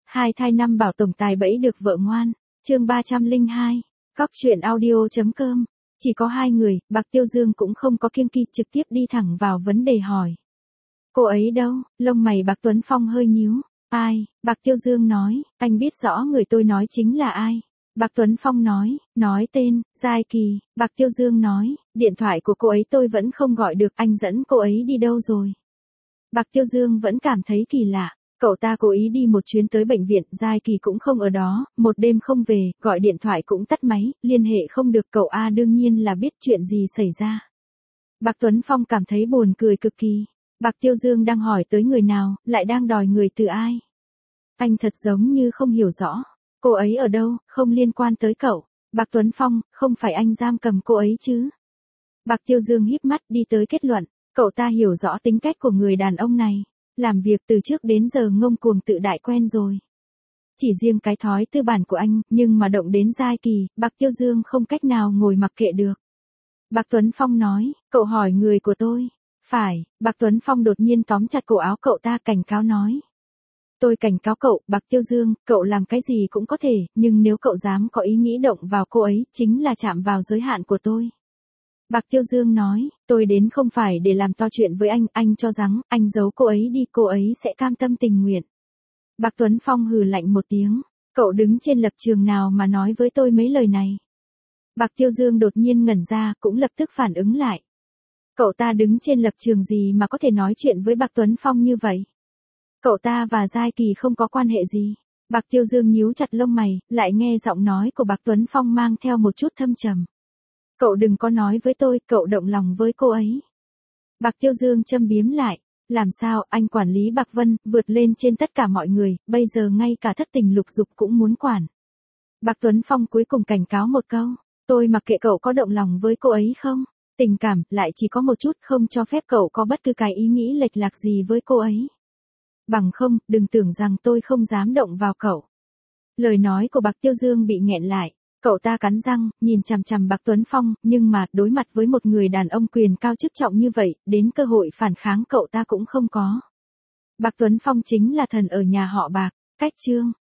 Hai thai năm bảo tổng tài bẫy được vợ ngoan. Chương 302. Cóc truyện audio.com. Chỉ có hai người, Bạc Tiêu Dương cũng không có kiêng kỵ, trực tiếp đi thẳng vào vấn đề hỏi. Cô ấy đâu? Lông mày Bạc Tuấn Phong hơi nhíu. Ai? Bạc Tiêu Dương nói, anh biết rõ người tôi nói chính là ai. Bạc Tuấn Phong nói tên, Giai Kỳ. Bạc Tiêu Dương nói, điện thoại của cô ấy tôi vẫn không gọi được, anh dẫn cô ấy đi đâu rồi? Bạc Tiêu Dương vẫn cảm thấy kỳ lạ. Cậu ta cố ý đi một chuyến tới bệnh viện, Giai Kỳ cũng không ở đó, một đêm không về, gọi điện thoại cũng tắt máy, liên hệ không được, cậu A đương nhiên là biết chuyện gì xảy ra. Bạc Tuấn Phong cảm thấy buồn cười cực kỳ. Bạc Tiêu Dương đang hỏi tới người nào, lại đang đòi người từ ai? Anh thật giống như không hiểu rõ. Cô ấy ở đâu, không liên quan tới cậu. Bạc Tuấn Phong, không phải anh giam cầm cô ấy chứ? Bạc Tiêu Dương híp mắt đi tới kết luận, cậu ta hiểu rõ tính cách của người đàn ông này. Làm việc từ trước đến giờ ngông cuồng tự đại quen rồi. Chỉ riêng cái thói tư bản của anh, nhưng mà động đến Giai Kỳ, Bạc Tiêu Dương không cách nào ngồi mặc kệ được. Bạc Tuấn Phong nói, cậu hỏi người của tôi. Phải, Bạc Tuấn Phong đột nhiên tóm chặt cổ áo cậu ta cảnh cáo nói. Tôi cảnh cáo cậu, Bạc Tiêu Dương, cậu làm cái gì cũng có thể, nhưng nếu cậu dám có ý nghĩ động vào cô ấy, chính là chạm vào giới hạn của tôi. Bạc Tiêu Dương nói, tôi đến không phải để làm to chuyện với anh cho rằng, anh giấu cô ấy đi, cô ấy sẽ cam tâm tình nguyện. Bạc Tuấn Phong hừ lạnh một tiếng, cậu đứng trên lập trường nào mà nói với tôi mấy lời này? Bạc Tiêu Dương đột nhiên ngẩn ra, cũng lập tức phản ứng lại. Cậu ta đứng trên lập trường gì mà có thể nói chuyện với Bạc Tuấn Phong như vậy? Cậu ta và Giai Kỳ không có quan hệ gì. Bạc Tiêu Dương nhíu chặt lông mày, lại nghe giọng nói của Bạc Tuấn Phong mang theo một chút thâm trầm. Cậu đừng có nói với tôi, cậu động lòng với cô ấy. Bạc Tiêu Dương châm biếm lại. Làm sao, anh quản lý Bạc Vân, vượt lên trên tất cả mọi người, bây giờ ngay cả thất tình lục dục cũng muốn quản. Bạc Tuấn Phong cuối cùng cảnh cáo một câu. Tôi mặc kệ cậu có động lòng với cô ấy không. Tình cảm, lại chỉ có một chút, không cho phép cậu có bất cứ cái ý nghĩ lệch lạc gì với cô ấy. Bằng không, đừng tưởng rằng tôi không dám động vào cậu. Lời nói của Bạc Tiêu Dương bị nghẹn lại. Cậu ta cắn răng, nhìn chằm chằm Bạc Tuấn Phong, nhưng mà, đối mặt với một người đàn ông quyền cao chức trọng như vậy, đến cơ hội phản kháng cậu ta cũng không có. Bạc Tuấn Phong chính là thần ở nhà họ Bạc. Cách chương